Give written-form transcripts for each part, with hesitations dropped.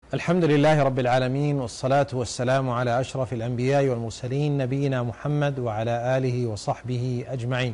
الحمد لله رب العالمين، والصلاة والسلام على أشرف الأنبياء والمرسلين نبينا محمد وعلى آله وصحبه أجمعين.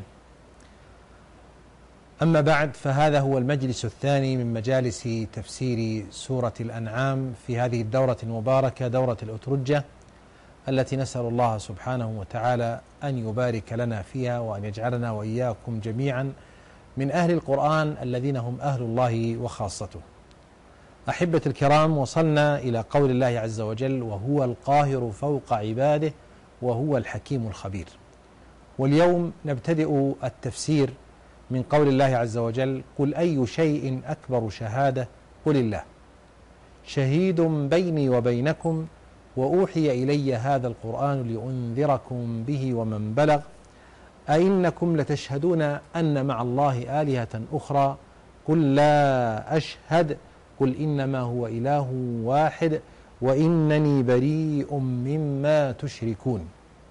أما بعد، فهذا هو المجلس الثاني من مجالس تفسير سورة الأنعام في هذه الدورة المباركة، دورة الأترجة، التي نسأل الله سبحانه وتعالى أن يبارك لنا فيها وأن يجعلنا وإياكم جميعا من أهل القرآن الذين هم أهل الله وخاصته. أحبة الكرام، وصلنا إلى قول الله عز وجل: وهو القاهر فوق عباده وهو الحكيم الخبير. واليوم نبتدئ التفسير من قول الله عز وجل: قل أي شيء أكبر شهادة قل الله شهيد بيني وبينكم وأوحي إلي هذا القرآن لأنذركم به ومن بلغ أئنكم لتشهدون أن مع الله آلهة أخرى قل لا أشهد قل إنما هو إله واحد وإنني بريء مما تشركون.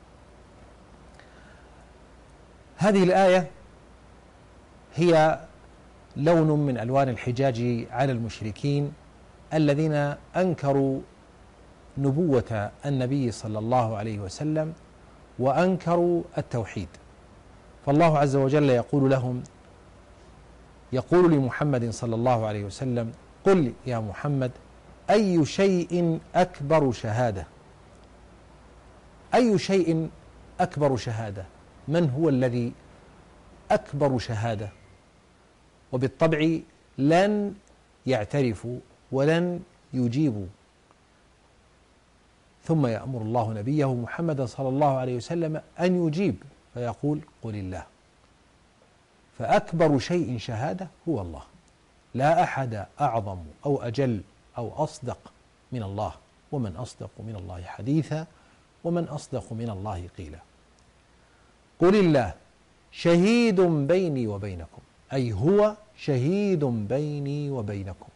هذه الآية هي لون من ألوان الحجاج على المشركين الذين أنكروا نبوة النبي صلى الله عليه وسلم وأنكروا التوحيد. فالله عز وجل يقول لمحمد صلى الله عليه وسلم: قل يا محمد أي شيء أكبر شهادة. أي شيء أكبر شهادة؟ من هو الذي أكبر شهادة؟ وبالطبع لن يعترفوا ولن يجيبوا، ثم يأمر الله نبيه محمد صلى الله عليه وسلم أن يجيب فيقول: قل الله. فأكبر شيء شهادة هو الله، لا أحد أعظم أو أجل أو أصدق من الله، ومن أصدق من الله حديثا ومن أصدق من الله قيلا. قل الله شهيد بيني وبينكم، أي هو شهيد بيني وبينكم،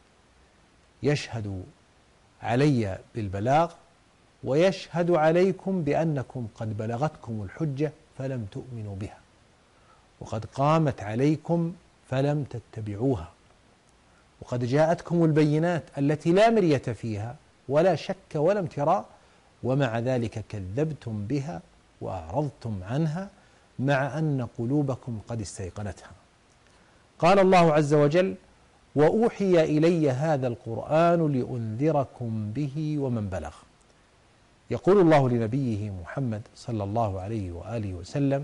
يشهد علي بالبلاغ ويشهد عليكم بأنكم قد بلغتكم الحجة فلم تؤمنوا بها، وقد قامت عليكم فلم تتبعوها، وقد جاءتكم البينات التي لا مرية فيها ولا شك ولا امتراء، ومع ذلك كذبتم بها وأعرضتم عنها مع أن قلوبكم قد استيقنتها. قال الله عز وجل: وأوحي إلي هذا القرآن لأنذركم به ومن بلغ. يقول الله لنبيه محمد صلى الله عليه وآله وسلم: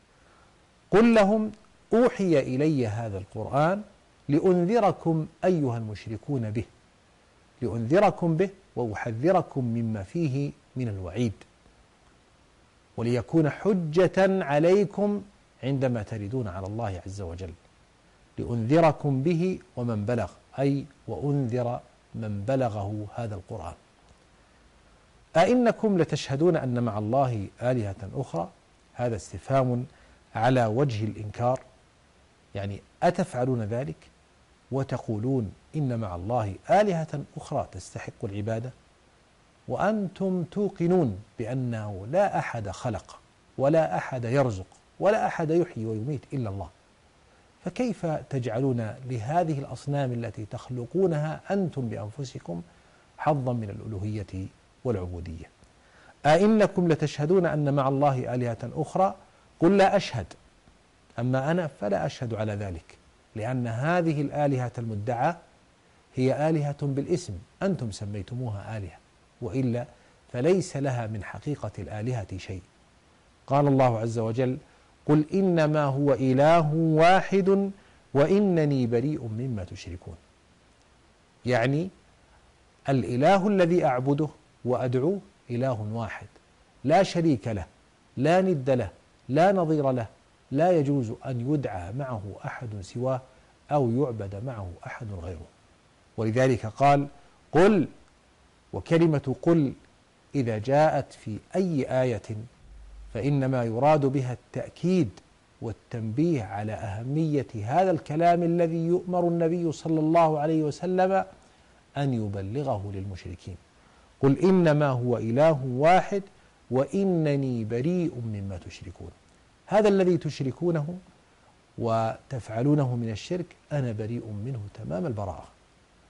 قل لهم أوحي إلي هذا القرآن لأنذركم أيها المشركون به، لأنذركم به وأحذركم مما فيه من الوعيد، وليكون حجة عليكم عندما تردون على الله عز وجل. لأنذركم به ومن بلغ، أي وأنذر من بلغه هذا القرآن. أئنكم لتشهدون أن مع الله آلهة أخرى؟ هذا استفهام على وجه الإنكار، يعني أتفعلون ذلك وتقولون إن مع الله آلهة أخرى تستحق العبادة وأنتم توقنون بأنه لا أحد خلق ولا أحد يرزق ولا أحد يحيي ويميت إلا الله، فكيف تجعلون لهذه الأصنام التي تخلقونها أنتم بأنفسكم حظا من الألوهية والعبودية؟ أئنكم لتشهدون أن مع الله آلهة أخرى؟ قل لا أشهد، أما أنا فلا أشهد على ذلك، لأن هذه الآلهة المدعاة هي آلهة بالاسم، أنتم سميتموها آلهة، وإلا فليس لها من حقيقة الآلهة شيء. قال الله عز وجل: قل إنما هو إله واحد وإنني بريء مما تشركون. يعني الإله الذي أعبده وأدعوه إله واحد لا شريك له، لا ند له، لا نظير له، لا يجوز أن يدعى معه أحد سواه أو يعبد معه أحد غيره. ولذلك قال: قل. وكلمة قل إذا جاءت في أي آية فإنما يراد بها التأكيد والتنبيه على أهمية هذا الكلام الذي يؤمر النبي صلى الله عليه وسلم أن يبلغه للمشركين. قل إنما هو إله واحد وإنني بريء مما تشركون. هذا الذي تشركونه وتفعلونه من الشرك أنا بريء منه تمام البراءة.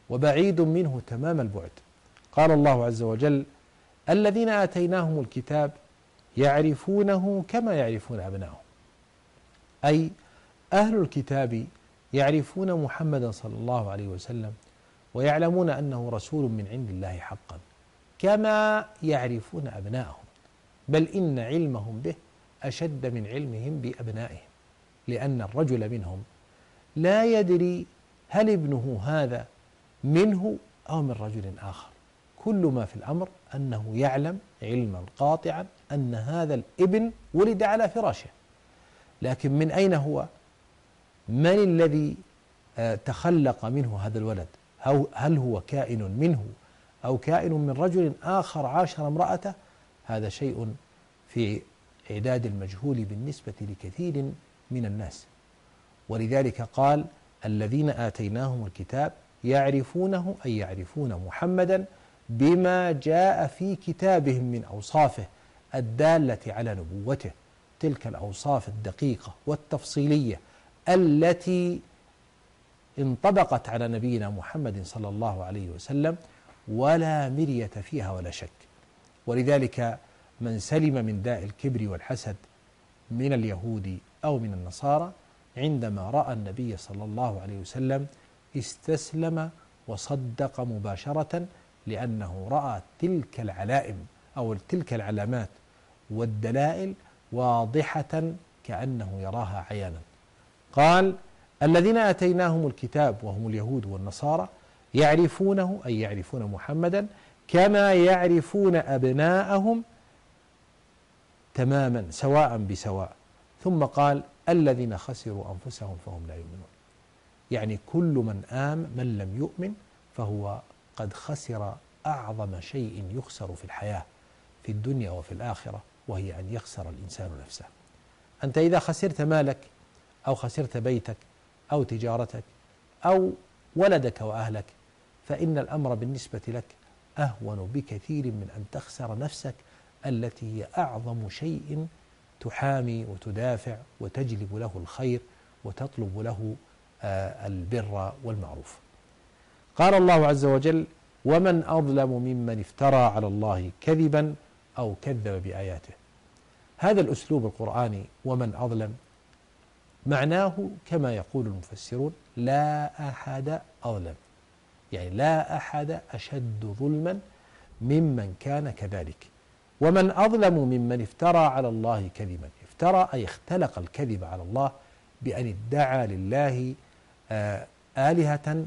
وبعيد منه تمام البعد. قال الله عز وجل: الذين آتيناهم الكتاب يعرفونه كما يعرفون أبناءهم، أي أهل الكتاب يعرفون محمدا صلى الله عليه وسلم ويعلمون أنه رسول من عند الله حقا كما يعرفون أبناءهم، بل إن علمهم به أشد من علمهم بأبنائهم، لأن الرجل منهم لا يدري هل ابنه هذا منه أو من رجل آخر، كل ما في الأمر أنه يعلم علما قاطعا أن هذا الابن ولد على فراشه، لكن من أين هو؟ من الذي تخلق منه هذا الولد؟ هل هو كائن منه أو كائن من رجل آخر عاشر امرأته؟ هذا شيء في إعداد المجهول بالنسبة لكثير من الناس. ولذلك قال: الذين آتيناهم الكتاب يعرفونه، أي يعرفون محمدا بما جاء في كتابهم من أوصافه الدالة على نبوته، تلك الأوصاف الدقيقة والتفصيلية التي انطبقت على نبينا محمد صلى الله عليه وسلم ولا مرية فيها ولا شك. ولذلك من سلم من داء الكبر والحسد من اليهود أو من النصارى عندما رأى النبي صلى الله عليه وسلم استسلم وصدق مباشرة، لأنه رأى تلك العلائم أو تلك العلامات والدلائل واضحة كأنه يراها عيانا. قال: الذين آتيناهم الكتاب وهم اليهود والنصارى يعرفونه، أي يعرفون محمدا كما يعرفون أبناءهم تماما سواء بسواء. ثم قال: الذين خسروا أنفسهم فهم لا يؤمنون، يعني كل من لم يؤمن فهو قد خسر أعظم شيء يخسر في الحياة في الدنيا وفي الآخرة، وهي أن يخسر الإنسان نفسه. أنت إذا خسرت مالك أو خسرت بيتك أو تجارتك أو ولدك وأهلك فإن الأمر بالنسبة لك أهون بكثير من أن تخسر نفسك التي هي أعظم شيء تحامي وتدافع وتجلب له الخير وتطلب له البر والمعروف. قال الله عز وجل: ومن أظلم ممن افترى على الله كذبا أو كذب بآياته. هذا الأسلوب القرآني ومن أظلم معناه كما يقول المفسرون: لا أحد أظلم، يعني لا أحد أشد ظلما ممن كان كذلك. ومن أظلم ممن افترى على الله كذبا، افترى أي اختلق الكذب على الله بأن ادعى لله آلهة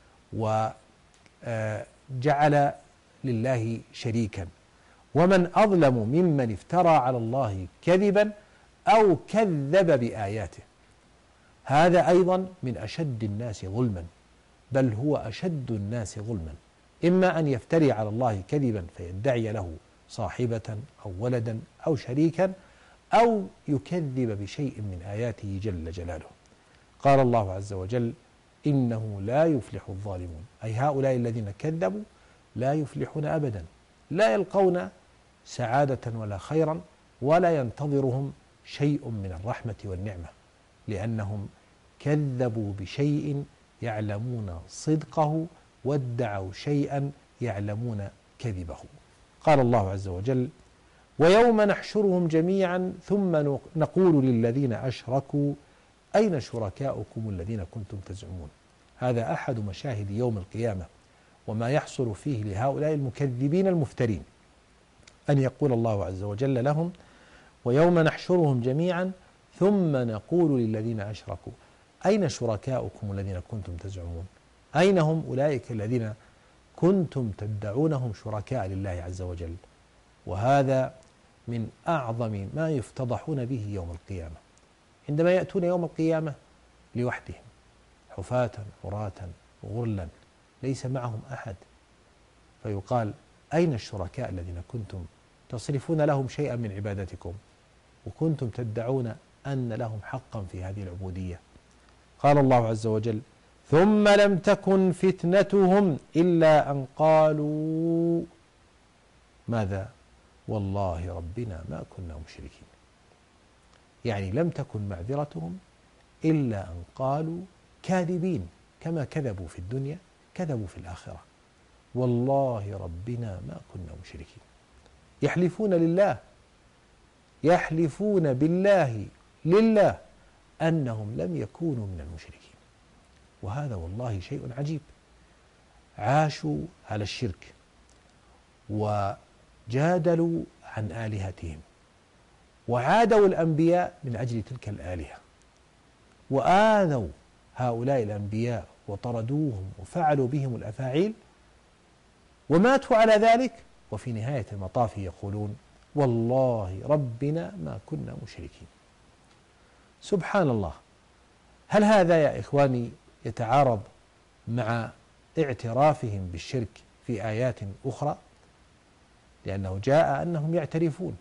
وجعل لله شريكا. ومن أظلم ممن افترى على الله كذبا أو كذب بآياته، هذا أيضا من أشد الناس ظلما، بل هو أشد الناس ظلما، إما أن يفتري على الله كذبا فيدعي له صاحبة أو ولدا أو شريكا، أو يكذب بشيء من آياته جل جلاله. قال الله عز وجل: إنه لا يفلح الظالمون، أي هؤلاء الذين كذبوا لا يفلحون أبدا، لا يلقون سعادة ولا خيرا ولا ينتظرهم شيء من الرحمة والنعمة، لأنهم كذبوا بشيء يعلمون صدقه وادعوا شيئا يعلمون كذبه. قال الله عز وجل: ويوم نحشرهم جميعا ثم نقول للذين أشركوا أين شركاؤكم الذين كنتم تزعمون. هذا أحد مشاهد يوم القيامة وما يحصل فيه لهؤلاء المكذبين المفترين، أن يقول الله عز وجل لهم: ويوم نحشرهم جميعا ثم نقول للذين أشركوا أين شركاؤكم الذين كنتم تزعمون. أين هم أولئك الذين كنتم تدعونهم شركاء لله عز وجل؟ وهذا من أعظم ما يفتضحون به يوم القيامة، عندما يأتون يوم القيامة لوحدهم حفاة عراة غرلا ليس معهم أحد، فيقال: أين الشركاء الذين كنتم تصرفون لهم شيئا من عبادتكم وكنتم تدعون أن لهم حقا في هذه العبودية؟ قال الله عز وجل: ثم لم تكن فتنتهم إلا أن قالوا ماذا؟ والله ربنا ما كنا مشركين. يعني لم تكن معذرتهم إلا أن قالوا كاذبين، كما كذبوا في الدنيا كذبوا في الآخرة. والله ربنا ما كنا مشركين. يحلفون لله، يحلفون بالله لله أنهم لم يكونوا من المشركين. وهذا والله شيء عجيب. عاشوا على الشرك وجادلوا عن آلهتهم وعادوا الأنبياء من أجل تلك الآلهة وآذوا هؤلاء الأنبياء وطردوهم وفعلوا بهم الأفاعيل وماتوا على ذلك، وفي نهاية المطاف يقولون والله ربنا ما كنا مشركين. سبحان الله. هل هذا يا إخواني يتعارض مع اعترافهم بالشرك في آيات أخرى؟ لأنه جاء أنهم يعترفون.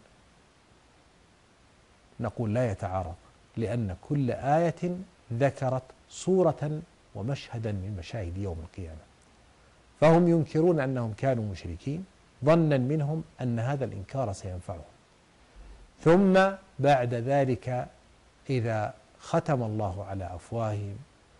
نقول لا يتعارض، لأن كل آية ذكرت صورة ومشهدا من مشاهد يوم القيامة، فهم ينكرون أنهم كانوا مشركين ظنا منهم أن هذا الإنكار سينفعهم، ثم بعد ذلك إذا ختم الله على أفواههم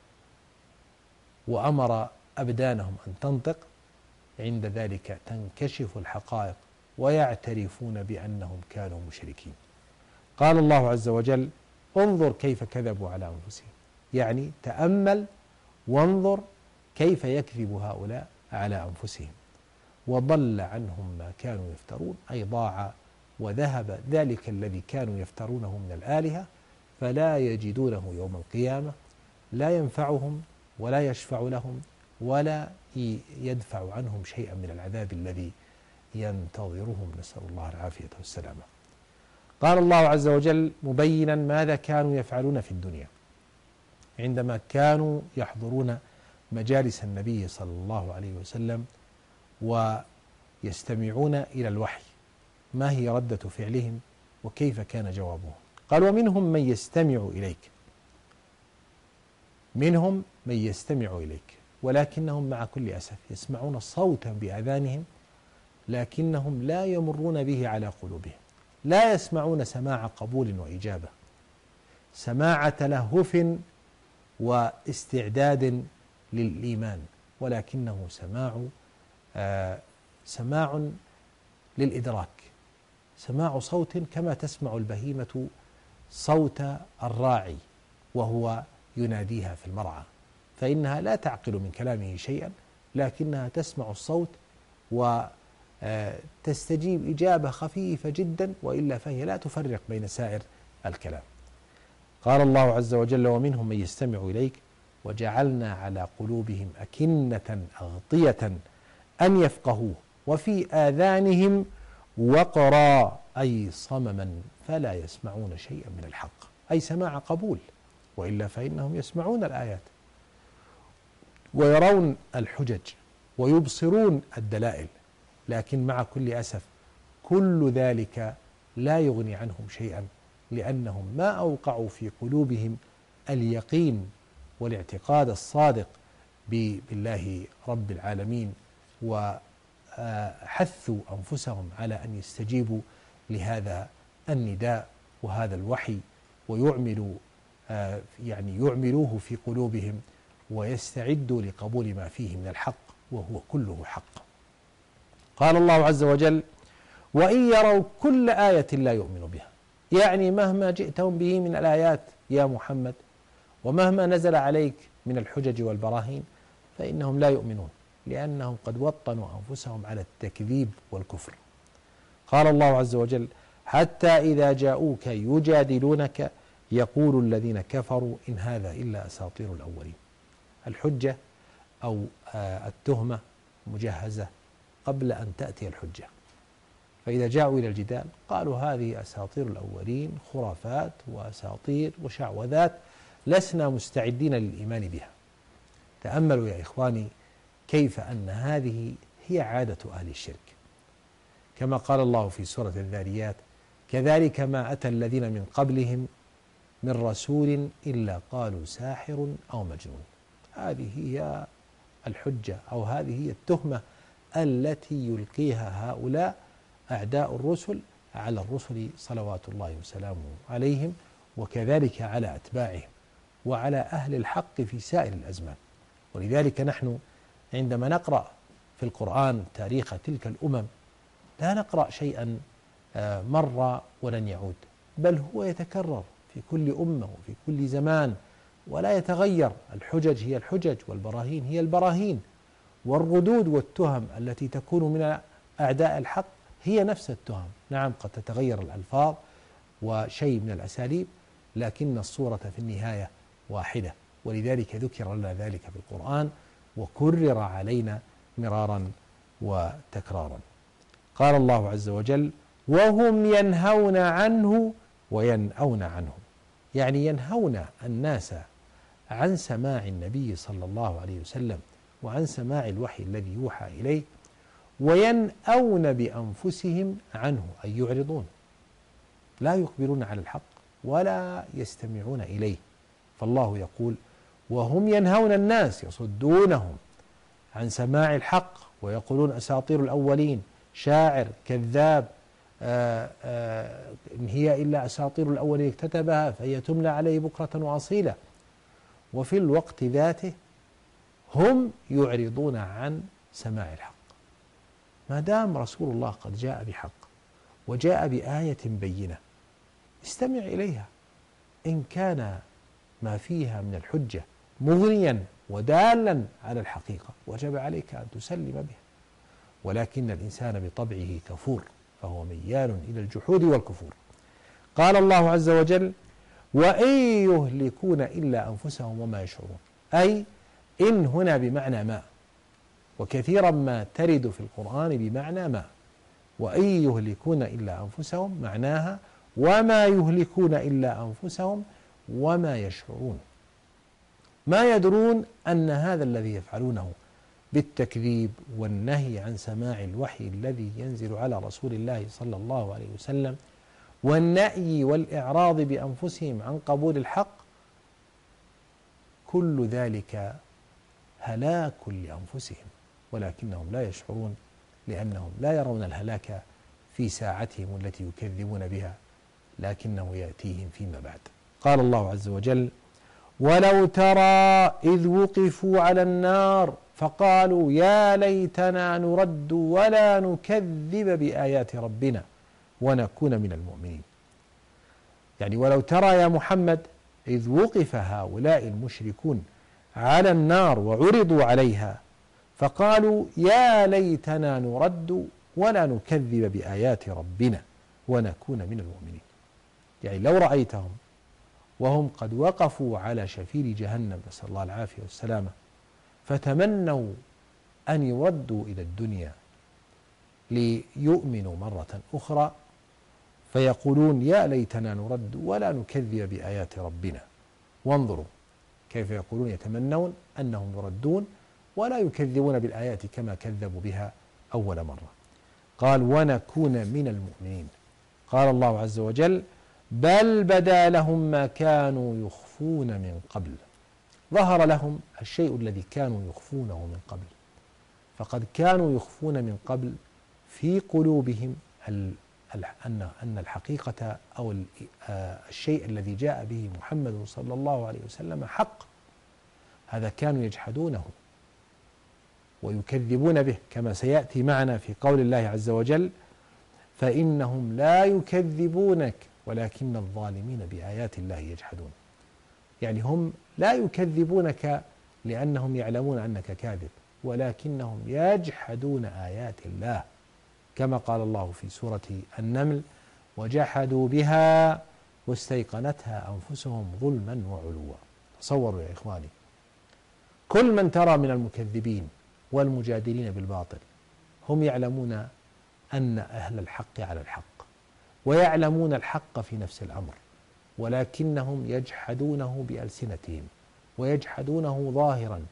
وأمر أبدانهم أن تنطق، عند ذلك تنكشف الحقائق ويعترفون بأنهم كانوا مشركين. قال الله عز وجل: انظر كيف كذبوا على أنفسهم، يعني تأمل وانظر كيف يكذب هؤلاء على أنفسهم، وضل عنهم ما كانوا يفترون، أي ضاع وذهب ذلك الذي كانوا يفترونه من الآلهة، فلا يجدونه يوم القيامة، لا ينفعهم ولا يشفع لهم ولا يدفع عنهم شيئا من العذاب الذي ينتظرهم، نسأل الله العافية والسلامة. قال الله عز وجل مبينا ماذا كانوا يفعلون في الدنيا عندما كانوا يحضرون مجالس النبي صلى الله عليه وسلم ويستمعون إلى الوحي، ما هي ردة فعلهم وكيف كان جوابهم؟ قال: ومنهم من يستمع إليك، منهم من يستمع إليك ولكنهم مع كل أسف يسمعون صوتا بآذانهم لكنهم لا يمرون به على قلوبهم، لا يسمعون سماع قبول وإجابة، سماع تلهف واستعداد للإيمان، ولكنه سماع للإدراك، سماع صوت كما تسمع البهيمة صوت الراعي وهو يناديها في المرعى، فإنها لا تعقل من كلامه شيئا لكنها تسمع الصوت وتستجيب إجابة خفيفة جدا، وإلا فهي لا تفرق بين سائر الكلام. قال الله عز وجل: ومنهم من يستمع إليك وجعلنا على قلوبهم أكنة أغطية أن يفقهوه وفي آذانهم وقرا، أي صمما فلا يسمعون شيئا من الحق، أي سماع قبول، وإلا فإنهم يسمعون الآيات ويرون الحجج ويبصرون الدلائل، لكن مع كل أسف كل ذلك لا يغني عنهم شيئا، لأنهم ما أوقعوا في قلوبهم اليقين والاعتقاد الصادق بالله رب العالمين، وحثوا أنفسهم على أن يستجيبوا لهذا النداء وهذا الوحي ويعملوا يعملوه في قلوبهم ويستعدوا لقبول ما فيه من الحق وهو كله حق. قال الله عز وجل: وإن يروا كل آية لا يؤمنوا بها، يعني مهما جئتهم به من الآيات يا محمد ومهما نزل عليك من الحجج والبراهين فإنهم لا يؤمنون، لأنهم قد وطنوا أنفسهم على التكذيب والكفر. قال الله عز وجل: حتى إذا جاءوك يجادلونك يقول الذين كفروا إن هذا إلا أساطير الأولين. الحجة أو التهمة مجهزة قبل أن تأتي الحجة، فإذا جاءوا إلى الجدال قالوا هذه أساطير الأولين، خرافات وأساطير وشعوذات، لسنا مستعدين للإيمان بها. تأملوا يا إخواني كيف أن هذه هي عادة أهل الشرك، كما قال الله في سورة الذاريات: كذلك ما أتى الذين من قبلهم من رسول إلا قالوا ساحر أو مجنون. هذه هي الحجة أو هذه هي التهمة التي يلقيها هؤلاء أعداء الرسل على الرسل صلوات الله وسلامه عليهم، وكذلك على أتباعهم وعلى أهل الحق في سائر الأزمان. ولذلك نحن عندما نقرأ في القرآن تاريخ تلك الأمم لا نقرأ شيئا مر ولن يعود، بل هو يتكرر في كل أمة وفي كل زمان ولا يتغير. الحجج هي الحجج والبراهين هي البراهين، والردود والتهم التي تكون من أعداء الحق هي نفس التهم. نعم قد تتغير الألفاظ وشيء من الأساليب، لكن الصورة في النهاية واحدة، ولذلك ذكر لنا ذلك في القرآن وكرر علينا مرارا وتكرارا. قال الله عز وجل: وهم ينهون عنه وينأون عنه، يعني ينهون الناس عن سماع النبي صلى الله عليه وسلم وعن سماع الوحي الذي يوحى إليه، وينأون بأنفسهم عنه أي يعرضون، لا يقبلون على الحق ولا يستمعون إليه. فالله يقول: وهم ينهون الناس، يصدونهم عن سماع الحق ويقولون أساطير الأولين، شاعر كذاب، إن هي إلا أساطير الأولين اكتتبها فهي تملى عليه بكرة وأصيلا. وفي الوقت ذاته هم يعرضون عن سماع الحق. ما دام رسول الله قد جاء بحق وجاء بآية بينة استمع إليها، إن كان ما فيها من الحجة مغنيا ودالا على الحقيقة وجب عليك أن تسلم به، ولكن الإنسان بطبعه كفور فهو ميال إلى الجحود والكفور. قال الله عز وجل: وإن يهلكون إلا أنفسهم وما يشعرون، أي إن هنا بمعنى ما، وكثيرا ما ترد في القرآن بمعنى ما. وإن يهلكون إلا أنفسهم معناها وما يهلكون إلا أنفسهم وما يشعرون، ما يدرون أن هذا الذي يفعلونه بالتكذيب والنهي عن سماع الوحي الذي ينزل على رسول الله صلى الله عليه وسلم والنأي والإعراض بأنفسهم عن قبول الحق، كل ذلك هلاك لأنفسهم، ولكنهم لا يشعرون لأنهم لا يرون الهلاك في ساعتهم التي يكذبون بها، لكنه يأتيهم فيما بعد. قال الله عز وجل: ولو ترى إذ وقفوا على النار فقالوا يا ليتنا نرد ولا نكذب بآيات ربنا ونكون من المؤمنين. يعني ولو ترى يا محمد إذ وقف هؤلاء المشركون على النار وعرضوا عليها فقالوا يا ليتنا نرد ولا نكذب بآيات ربنا ونكون من المؤمنين. يعني لو رأيتهم وهم قد وقفوا على شفير جهنم، نسأل الله العافية والسلامة، فتمنوا أن يردوا إلى الدنيا ليؤمنوا مرة أخرى، فيقولون يا ليتنا نرد ولا نكذب بآيات ربنا. وانظروا كيف يقولون، يتمنون أنهم يردون ولا يكذبون بالآيات كما كذبوا بها أول مرة. قال ونكون من المؤمنين. قال الله عز وجل: بل بدا لهم ما كانوا يخفون من قبل. ظهر لهم الشيء الذي كانوا يخفونه من قبل، فقد كانوا يخفون من قبل في قلوبهم أن الحقيقة أو الشيء الذي جاء به محمد صلى الله عليه وسلم حق، هذا كانوا يجحدونه ويكذبون به، كما سيأتي معنا في قول الله عز وجل: فإنهم لا يكذبونك ولكن الظالمين بآيات الله يجحدون. يعني هم لا يكذبونك لأنهم يعلمون أنك كاذب، ولكنهم يجحدون آيات الله، كما قال الله في سورة النمل: وجحدوا بها واستيقنتها أنفسهم ظلما وعلوا. تصوروا يا إخواني، كل من ترى من المكذبين والمجادلين بالباطل هم يعلمون أن أهل الحق على الحق ويعلمون الحق في نفس الأمر، ولكنهم يجحدونه بألسنتهم ويجحدونه ظاهرا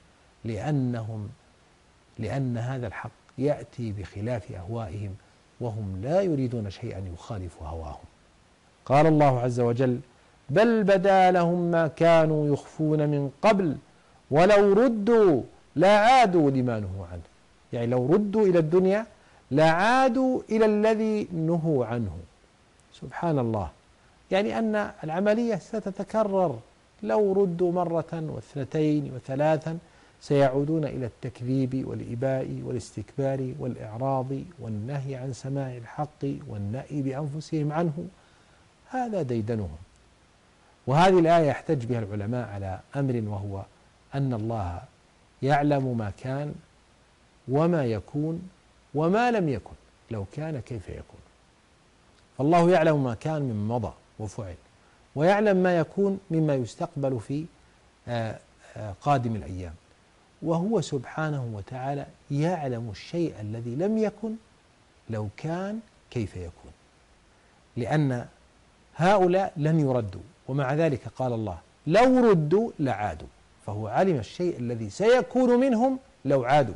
لأن هذا الحق يأتي بخلاف أهوائهم وهم لا يريدون شيئا يخالف هواهم. قال الله عز وجل: بل بدا لهم ما كانوا يخفون من قبل ولو ردوا لعادوا لما نهوا عنه. يعني لو ردوا إلى الدنيا لعادوا إلى الذي نهوا عنه. سبحان الله، يعني أن العملية ستتكرر، لو ردوا مرة واثنتين وثلاثا سيعودون إلى التكذيب والإباء والاستكبار والإعراض والنهي عن سماع الحق والنأي بأنفسهم عنه. هذا ديدنهم. وهذه الآية يحتج بها العلماء على أمر، وهو أن الله يعلم ما كان وما يكون وما لم يكن، لو كان كيف يكون. فالله يعلم ما كان مما مضى وفعل، ويعلم ما يكون مما يستقبل في قادم الأيام، وهو سبحانه وتعالى يعلم الشيء الذي لم يكن لو كان كيف يكون، لأن هؤلاء لن يردوا، ومع ذلك قال الله لو ردوا لعادوا، فهو علم الشيء الذي سيكون منهم لو عادوا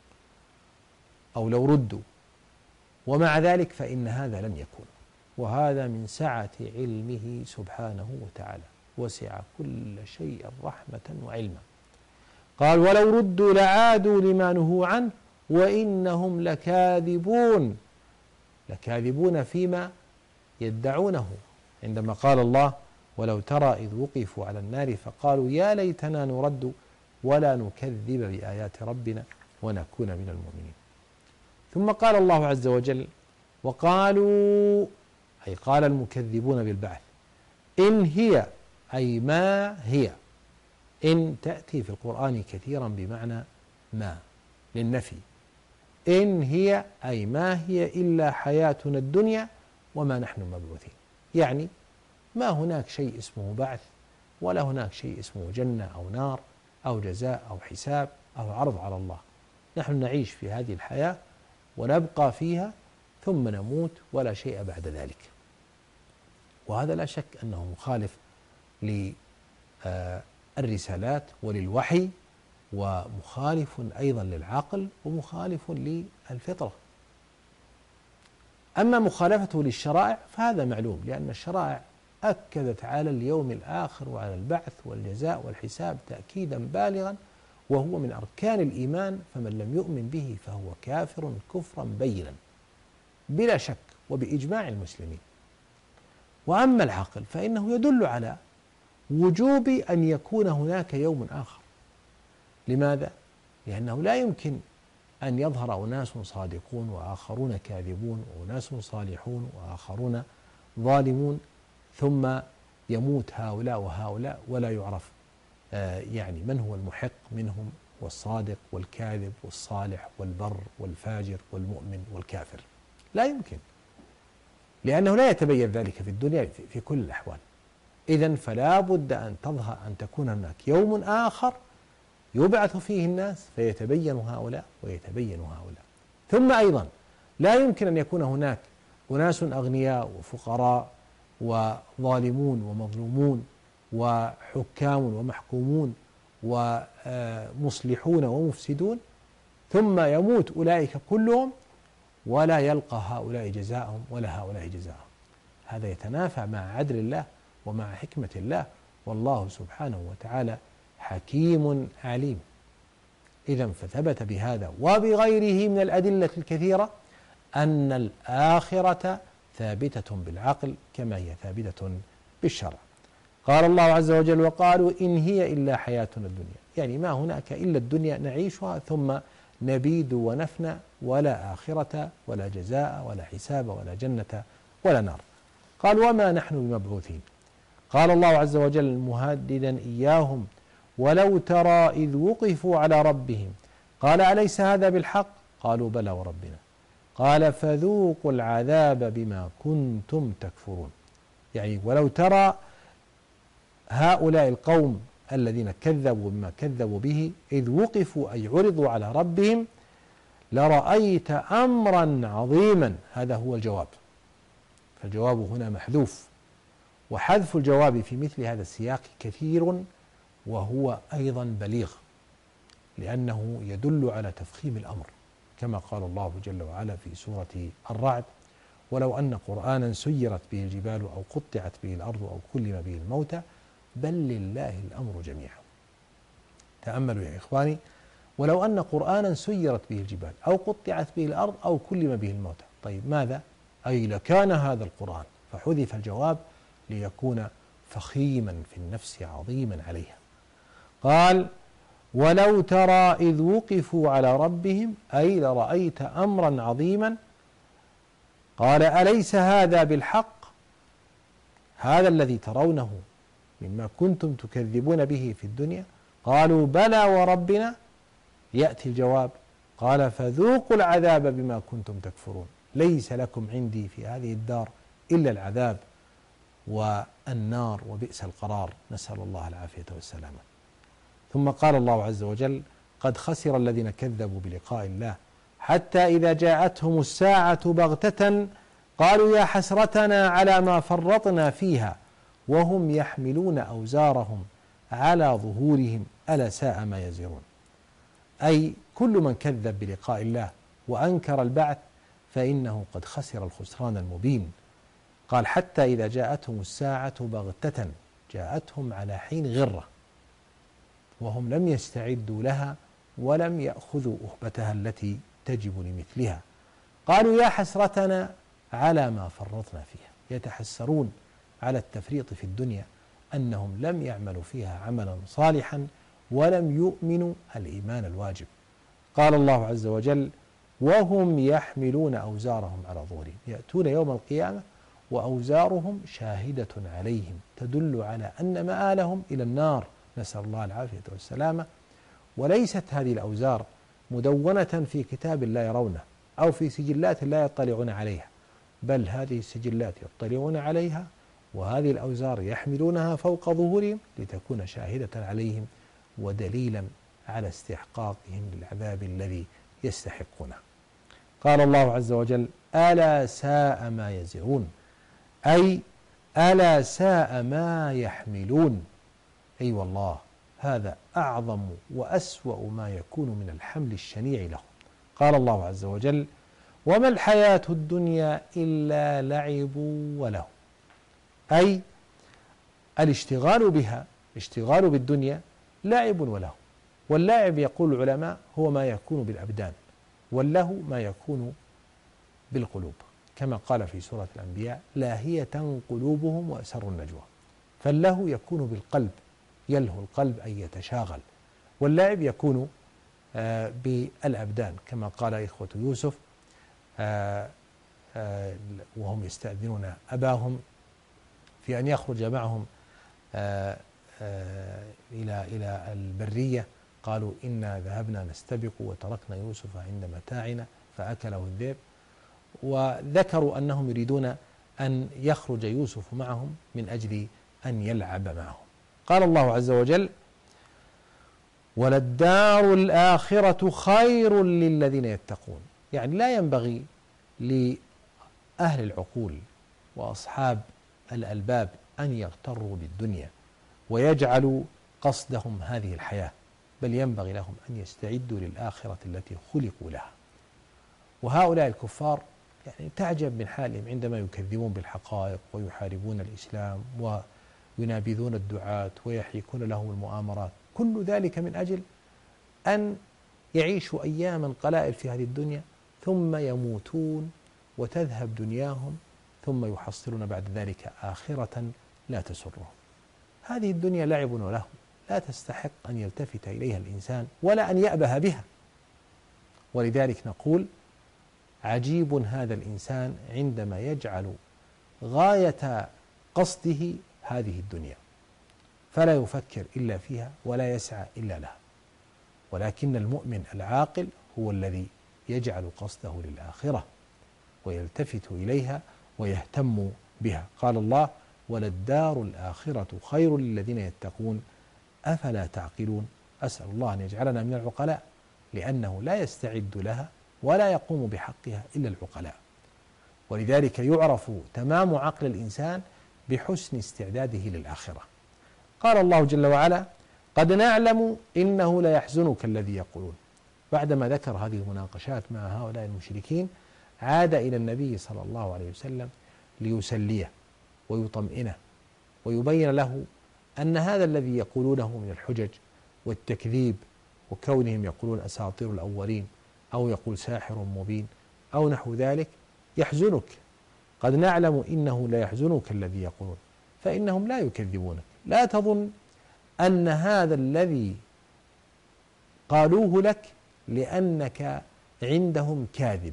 أو لو ردوا، ومع ذلك فإن هذا لم يكون. وهذا من سعة علمه سبحانه وتعالى، وسع كل شيء رحمة وعلما. قال ولو ردوا لعادوا لما نهوا عنه وإنهم لكاذبون. لكاذبون فيما يدعونه، عندما قال الله ولو ترى إذ وقفوا على النار فقالوا يا ليتنا نرد ولا نكذب بآيات ربنا ونكون من المؤمنين. ثم قال الله عز وجل وقالوا، أي قال المكذبون بالبعث، إن هي، أي ما هي. إن تأتي في القرآن كثيرا بمعنى ما للنفي. إن هي، أي ما هي إلا حياتنا الدنيا وما نحن مبعوثين، يعني ما هناك شيء اسمه بعث، ولا هناك شيء اسمه جنة أو نار أو جزاء أو حساب أو عرض على الله. نحن نعيش في هذه الحياة ونبقى فيها ثم نموت ولا شيء بعد ذلك. وهذا لا شك أنه مخالف للرسالات وللوحي، ومخالف أيضا للعقل، ومخالف للفطرة. أما مخالفته للشرائع فهذا معلوم، لأن الشرائع أكدت على اليوم الآخر وعلى البعث والجزاء والحساب تأكيدا بالغا، وهو من أركان الإيمان، فمن لم يؤمن به فهو كافر كفرا بينا بلا شك وبإجماع المسلمين. وأما العقل فإنه يدل على وجوب أن يكون هناك يوم آخر. لماذا؟ لأنه لا يمكن أن يظهر أناس صادقون وآخرون كاذبون، وأناس صالحون وآخرون ظالمون، ثم يموت هؤلاء وهؤلاء ولا يعرف يعني من هو المحق منهم، والصادق والكاذب والصالح والبر والفاجر والمؤمن والكافر. لا يمكن، لأنه لا يتبين ذلك في الدنيا في كل الأحوال. إذن فلا بد أن تظهر، أن تكون هناك يوم آخر يبعث فيه الناس فيتبين هؤلاء ويتبين هؤلاء. ثم أيضا لا يمكن أن يكون هناك أناس أغنياء وفقراء وظالمون ومظلومون وحكام ومحكومون ومصلحون ومفسدون، ثم يموت أولئك كلهم ولا يلقى هؤلاء جزاءهم ولا هؤلاء جزاءهم. هذا يتنافى مع عدل الله ومع حكمة الله، والله سبحانه وتعالى حكيم عليم. إذن فثبت بهذا وبغيره من الأدلة الكثيرة أن الآخرة ثابتة بالعقل كما هي ثابتة بالشرع. قال الله عز وجل وقالوا إن هي إلا حياتنا الدنيا، يعني ما هناك إلا الدنيا نعيشها ثم نبيد ونفنى، ولا آخرة ولا جزاء ولا حساب ولا جنة ولا نار. قال وما نحن بمبعوثين. قال الله عز وجل مهددا إياهم ولو ترى إذ وقفوا على ربهم قال أليس هذا بالحق؟ قالوا بلى وربنا. قال فذوقوا العذاب بما كنتم تكفرون. يعني ولو ترى هؤلاء القوم الذين كذبوا بما كذبوا به إذ وقفوا أي عرضوا على ربهم لرأيت أمرا عظيما. هذا هو الجواب، فالجواب هنا محذوف، وحذف الجواب في مثل هذا السياق كثير وهو أيضا بليغ، لأنه يدل على تفخيم الأمر، كما قال الله جل وعلا في سورة الرعد ولو أن قرآنا سيرت به الجبال أو قطعت به الأرض أو كلم به الموتى بل لله الأمر جميعا. تأملوا يا إخواني، ولو أن قرآنا سيرت به الجبال أو قطعت به الأرض أو كلم به الموتى، طيب ماذا؟ أي لكان هذا القرآن، فحذف الجواب ليكون فخيما في النفس عظيما عليها. قال ولو ترى إذ وقفوا على ربهم أي لرأيت أمرا عظيما قال أليس هذا بالحق هذا الذي ترونه مما كنتم تكذبون به في الدنيا قالوا بلى وربنا يأتي الجواب قال فذوقوا العذاب بما كنتم تكفرون ليس لكم عندي في هذه الدار إلا العذاب والنار وبئس القرار نسأل الله العافية والسلامة. ثم قال الله عز وجل قد خسر الذين كذبوا بلقاء الله حتى إذا جاءتهم الساعة بغتة قالوا يا حسرتنا على ما فرطنا فيها وهم يحملون أوزارهم على ظهورهم ألا ساء ما يزرون. أي كل من كذب بلقاء الله وأنكر البعث فإنه قد خسر الخسران المبين. قال حتى إذا جاءتهم الساعة بغتة جاءتهم على حين غرة وهم لم يستعدوا لها ولم يأخذوا أهبتها التي تجب لمثلها قالوا يا حسرتنا على ما فرطنا فيها يتحسرون على التفريط في الدنيا أنهم لم يعملوا فيها عملا صالحا ولم يؤمنوا الإيمان الواجب. قال الله عز وجل وهم يحملون أوزارهم على ظهورهم يأتون يوم القيامة وأوزارهم شاهدة عليهم تدل على أن مآلهم إلى النار نسأل الله العافية والسلامة. وليست هذه الأوزار مدونة في كتاب لا يرونه أو في سجلات لا يطلعون عليها بل هذه السجلات يطلعون عليها وهذه الأوزار يحملونها فوق ظهورهم لتكون شاهدة عليهم ودليلا على استحقاقهم للعذاب الذي يستحقونه. قال الله عز وجل ألا ساء ما يزرون أي ألا ساء ما يحملون أي والله هذا أعظم وأسوأ ما يكون من الحمل الشنيع لهم. قال الله عز وجل وما الحياة الدنيا إلا لعب وله أي الاشتغال بها اشتغال بالدنيا لعب وله. واللاعب يقول العلماء هو ما يكون بالأبدان والله ما يكون بالقلوب كما قال في سورة الأنبياء لاهية قلوبهم وأسروا النجوى. فالله يكون بالقلب يلهو القلب أن يتشاغل واللاعب يكون بالأبدان كما قال إخوة يوسف وهم يستأذنون أباهم في أن يخرج معهم إلى البرية قالوا إنا ذهبنا نستبق وتركنا يوسف عند متاعنا فأكله الذئب وذكروا أنهم يريدون أن يخرج يوسف معهم من أجل أن يلعب معهم. قال الله عز وجل وللدار الآخرة خير للذين يتقون يعني لا ينبغي لأهل العقول وأصحاب الألباب أن يغتروا بالدنيا ويجعلوا قصدهم هذه الحياة بل ينبغي لهم أن يستعدوا للآخرة التي خلقوا لها. وهؤلاء الكفار يعني تعجب من حالهم عندما يكذبون بالحقائق ويحاربون الإسلام وينابذون الدعاة ويحيكون لهم المؤامرات كل ذلك من أجل أن يعيشوا أياما قلائل في هذه الدنيا ثم يموتون وتذهب دنياهم ثم يحصلون بعد ذلك آخرة لا تسرهم. هذه الدنيا لعب وله لا تستحق أن يلتفت إليها الإنسان ولا أن يأبه بها. ولذلك نقول عجيب هذا الإنسان عندما يجعل غاية قصده هذه الدنيا فلا يفكر إلا فيها ولا يسعى إلا لها. ولكن المؤمن العاقل هو الذي يجعل قصده للآخرة ويلتفت إليها ويهتم بها. قال الله وللدار الآخرة خير للذين يتقون أفلا تعقلون. أسأل الله أن يجعلنا من العقلاء لأنه لا يستعد لها ولا يقوم بحقها إلا العقلاء. ولذلك يعرف تمام عقل الإنسان بحسن استعداده للآخرة. قال الله جل وعلا قد نعلم إنه ليحزنك الذي يقولون. بعدما ذكر هذه المناقشات مع هؤلاء المشركين عاد إلى النبي صلى الله عليه وسلم ليسليه ويطمئنه ويبين له أن هذا الذي يقولونه من الحجج والتكذيب وكونهم يقولون أساطير الأولين أو يقول ساحر مبين أو نحو ذلك يحزنك. قد نعلم إنه لا يحزنك الذي يقولون فإنهم لا يكذبونك. لا تظن أن هذا الذي قالوه لك لأنك عندهم كاذب،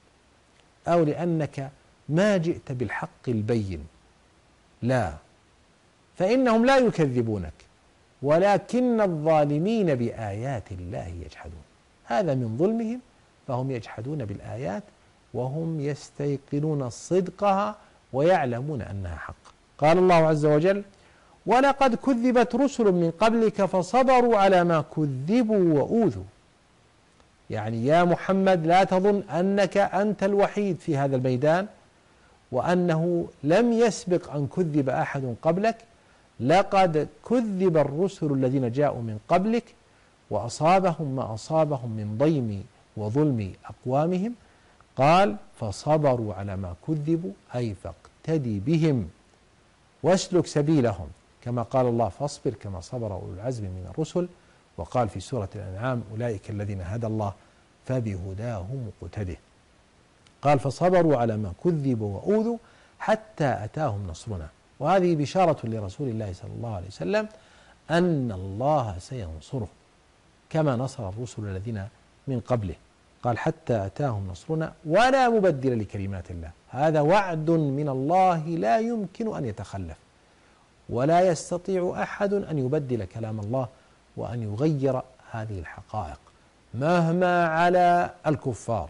أو لأنك ما جئت بالحق البين. لا، فإنهم لا يكذبونك، ولكن الظالمين بآيات الله يجحدون. هذا من ظلمهم، فهم يجحدون بالآيات وهم يستيقنون صدقها ويعلمون أنها حق. قال الله عز وجل: ولقد كذبت رسل من قبلك فصبروا على ما كذبوا وأوذوا. يعني يا محمد لا تظن أنك أنت الوحيد في هذا الميدان، وأنه لم يسبق أن كذب أحد قبلك. لقد كذب الرسل الذين جاءوا من قبلك وأصابهم ما أصابهم من ضيم وظلم أقوامهم. قال: فصبروا على ما كذبوا، أي فاقتدي بهم واسلك سبيلهم، كما قال الله: فاصبر كما صبر أولو العزم من الرسل. وقال في سورة الأنعام: أولئك الذين هدى الله فبهداه مقتده. قال: فصبروا على ما كذبوا وأوذوا حتى أتاهم نصرنا. وهذه بشارة لرسول الله صلى الله عليه وسلم أن الله سينصره كما نصر الرسل الذين من قبله. قال: حتى أتاهم نصرنا ولا مبدل لكلمات الله. هذا وعد من الله لا يمكن أن يتخلف، ولا يستطيع أحد أن يبدل كلام الله وأن يغير هذه الحقائق مهما على الكفار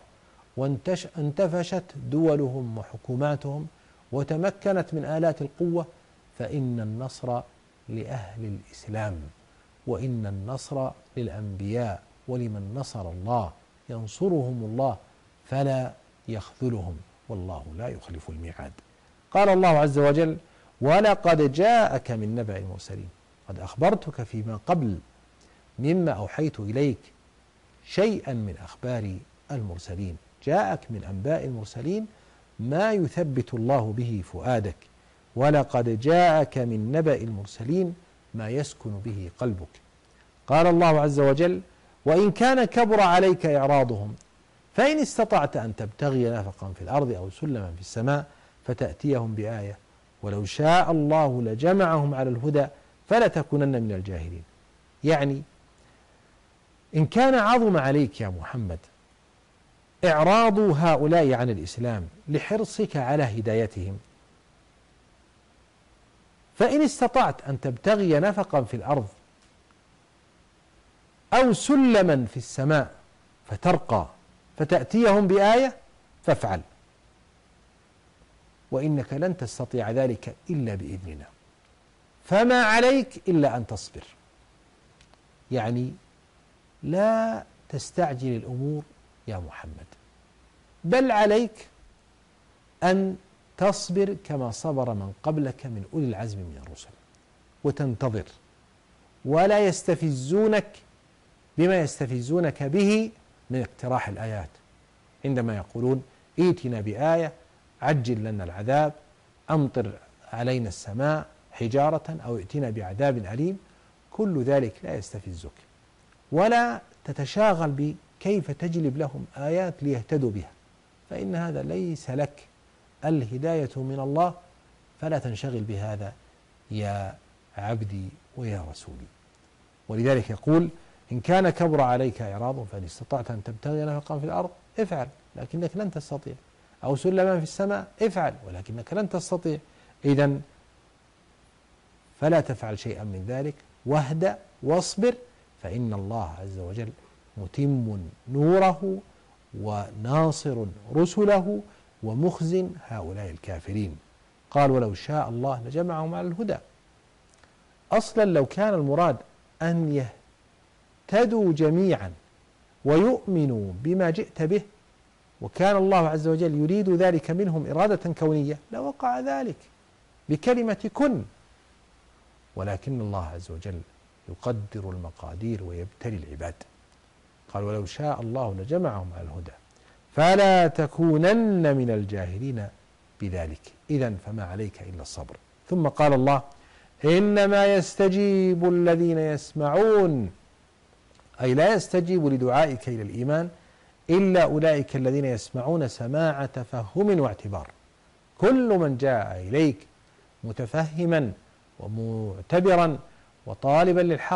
وانتفشت دولهم وحكوماتهم وتمكنت من آلات القوة، فإن النصر لأهل الإسلام، وإن النصر للأنبياء، ولمن نصر الله ينصرهم الله فلا يخذلهم، والله لا يخلف الميعاد. قال الله عز وجل: ولقد جاءك من نبأ المرسلين. قد أخبرتك فيما قبل مما أوحيت إليك شيئا من أخبار المرسلين. جاءك من أنباء المرسلين ما يثبت الله به فؤادك. ولقد جاءك من نبأ المرسلين ما يسكن به قلبك. قال الله عز وجل: وإن كان كبر عليك إعراضهم فإن استطعت أن تبتغي نفقا في الأرض أو سلما في السماء فتأتيهم بآية ولو شاء الله لجمعهم على الهدى فلتكونن من الجاهلين. يعني إن كان عظم عليك يا محمد إعراض هؤلاء عن الإسلام لحرصك على هدايتهم، فإن استطعت أن تبتغي نفقا في الأرض أو سلما في السماء فترقى فتأتيهم بآية فافعل، وإنك لن تستطيع ذلك إلا بإذننا، فما عليك إلا أن تصبر. يعني لا تستعجل الأمور يا محمد، بل عليك أن تصبر كما صبر من قبلك من أولي العزم من الرسل، وتنتظر، ولا يستفزونك بما يستفزونك به من اقتراح الآيات، عندما يقولون ائتنا بآية، عجل لنا العذاب، أمطر علينا السماء حجارة، أو ائتنا بعذاب أليم. كل ذلك لا يستفزك، ولا تتشاغل بكيف تجلب لهم آيات ليهتدوا بها، فإن هذا ليس لك، الهداية من الله، فلا تنشغل بهذا يا عبدي ويا رسولي. ولذلك يقول: إن كان كبر عليك إعراض فإن استطعت أن تبتغي نفقا في الأرض افعل لكنك لن تستطيع، أو سلما في السماء افعل ولكنك لن تستطيع. إذن فلا تفعل شيئا من ذلك، واهدأ واصبر، فإن الله عز وجل متم نوره وناصر رسله ومخزن هؤلاء الكافرين. قال: ولو شاء الله لجمعهم على الهدى. أصلا لو كان المراد أن يهتدوا جميعا ويؤمنوا بما جئت به، وكان الله عز وجل يريد ذلك منهم إرادة كونية، لوقع ذلك بكلمة كن، ولكن الله عز وجل يقدر المقادير ويبتلي العباد. قال: ولو شاء الله لجمعهم على الهدى فلا تكونن من الجاهلين بذلك. إذن فما عليك إلا الصبر. ثم قال الله: إنما يستجيب الذين يسمعون، أي لا يستجيب لدعائك إلى الإيمان إلا أولئك الذين يسمعون سماع تفهم واعتبار. كل من جاء إليك متفهما ومعتبرا وطالبا للحق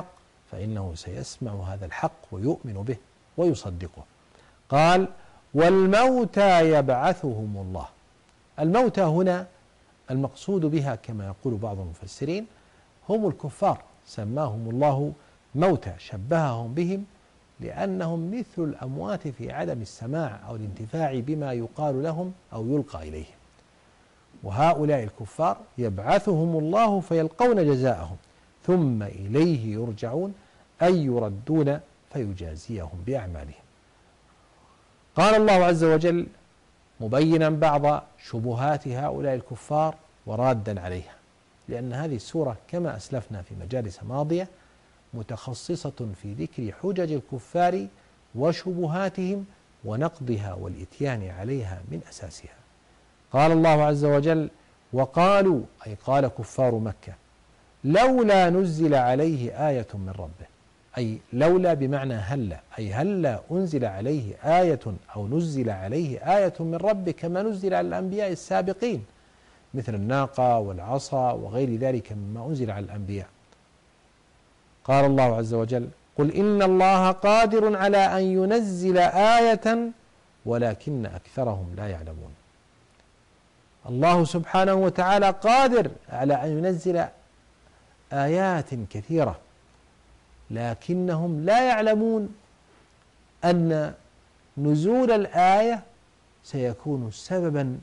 فإنه سيسمع هذا الحق ويؤمن به ويصدقه. قال: والموتى يبعثهم الله. الموتى هنا المقصود بها كما يقول بعض المفسرين هم الكفار، سماهم الله موتى، شبههم بهم لأنهم مثل الأموات في عدم السماع أو الانتفاع بما يقال لهم أو يلقى إليهم. وهؤلاء الكفار يبعثهم الله فيلقون جزاءهم ثم إليه يرجعون، أي يردون فيجازيهم بأعمالهم. قال الله عز وجل مبينا بعض شبهات هؤلاء الكفار ورادا عليها، لأن هذه السورة كما أسلفنا في مجالس ماضية متخصصة في ذكر حجج الكفار وشبهاتهم ونقضها والإتيان عليها من أساسها. قال الله عز وجل: وقالوا، أي قال كفار مكة، لولا نزل عليه آية من ربه. أي لولا بمعنى هلا، أي هلا أنزل عليه آية أو نزل عليه آية من ربه كما نزل على الأنبياء السابقين، مثل الناقة والعصا وغير ذلك مما أنزل على الأنبياء. قال الله عز وجل: قل إن الله قادر على أن ينزل آية ولكن أكثرهم لا يعلمون. الله سبحانه وتعالى قادر على أن ينزل آيات كثيرة، لكنهم لا يعلمون أن نزول الآية سيكون سببا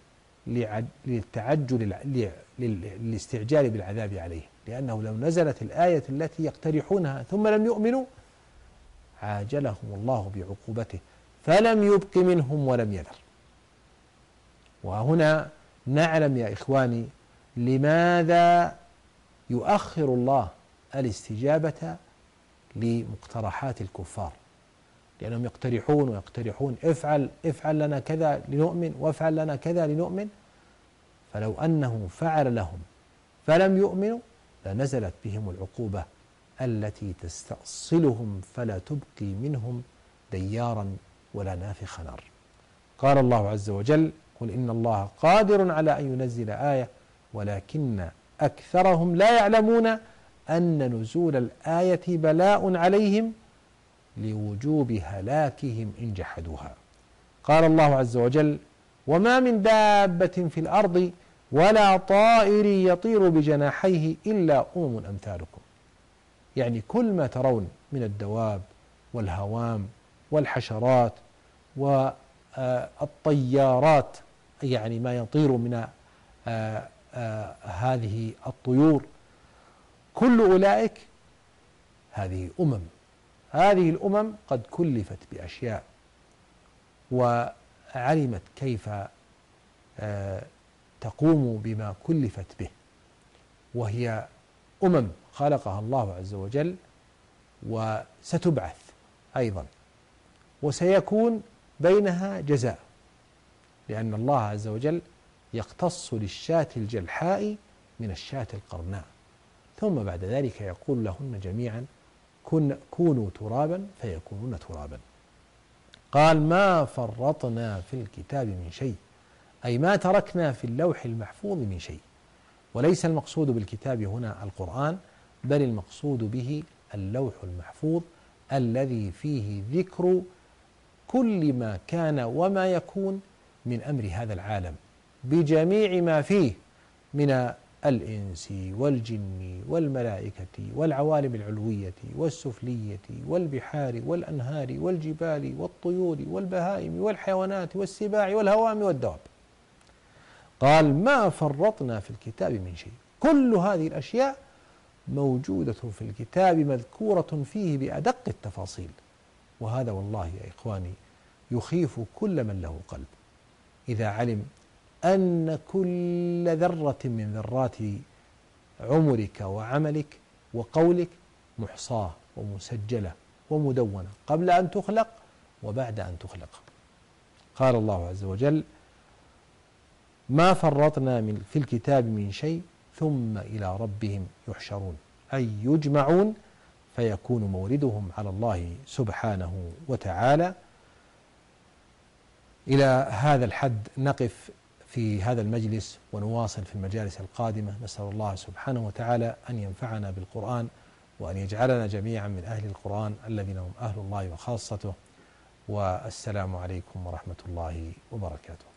للاستعجال بالعذاب عليهم، لأنه لو نزلت الآية التي يقترحونها ثم لم يؤمنوا عاجلهم الله بعقوبته فلم يبق منهم ولم يذر. وهنا نعلم يا إخواني لماذا يؤخر الله الاستجابة لمقترحات الكفار، لأنهم يقترحون افعل لنا كذا لنؤمن، وافعل لنا كذا لنؤمن. فلو أنه فعل لهم فلم يؤمنوا لنزلت بهم العقوبة التي تستأصلهم فلا تبقي منهم ديارا ولا نافخ نار. قال الله عز وجل: قل إن الله قادر على أن ينزل آية ولكن أكثرهم لا يعلمون أن نزول الآية بلاء عليهم لوجوب هلاكهم إن جحدوها. قال الله عز وجل: وما من دابة في الأرض ولا طائر يطير بجناحيه إلا أمم أمثالكم. يعني كل ما ترون من الدواب والهوام والحشرات والطيارات، يعني ما يطير من هذه الطيور، كل أولئك هذه الأمم قد كلفت بأشياء وعلمت كيف تقوم بما كلفت به، وهي خلقها الله عز وجل وستبعث أيضا، وسيكون بينها جزاء، لأن الله عز وجل يقتص للشاة الجلحاء من الشاة القرناء، ثم بعد ذلك يقول لهن جميعا كونوا ترابا فيكونون ترابا. قال: ما فرطنا في الكتاب من شيء، أي ما تركنا في اللوح المحفوظ من شيء. وليس المقصود بالكتاب هنا القرآن، بل المقصود به اللوح المحفوظ الذي فيه ذكر كل ما كان وما يكون من أمر هذا العالم بجميع ما فيه من الإنس والجن والملائكة والعوالم العلوية والسفلية والبحار والأنهار والجبال والطيور والبهائم والحيوانات والسباع والهوام والدواب. قال: ما فرطنا في الكتاب من شيء. كل هذه الأشياء موجودة في الكتاب مذكورة فيه بأدق التفاصيل، وهذا والله يا إخواني يخيف كل من له قلب إذا علم أن كل ذرة من ذرات عمرك وعملك وقولك محصاة ومسجلة ومدونة قبل أن تخلق وبعد أن تخلق. قال الله عز وجل: ما فرطنا في الكتاب من شيء ثم إلى ربهم يحشرون، أي يجمعون فيكون موردهم على الله سبحانه وتعالى. إلى هذا الحد نقف في هذا المجلس، ونواصل في المجالس القادمة. نسأل الله سبحانه وتعالى أن ينفعنا بالقرآن وأن يجعلنا جميعا من أهل القرآن الذين هم أهل الله وخاصته. والسلام عليكم ورحمة الله وبركاته.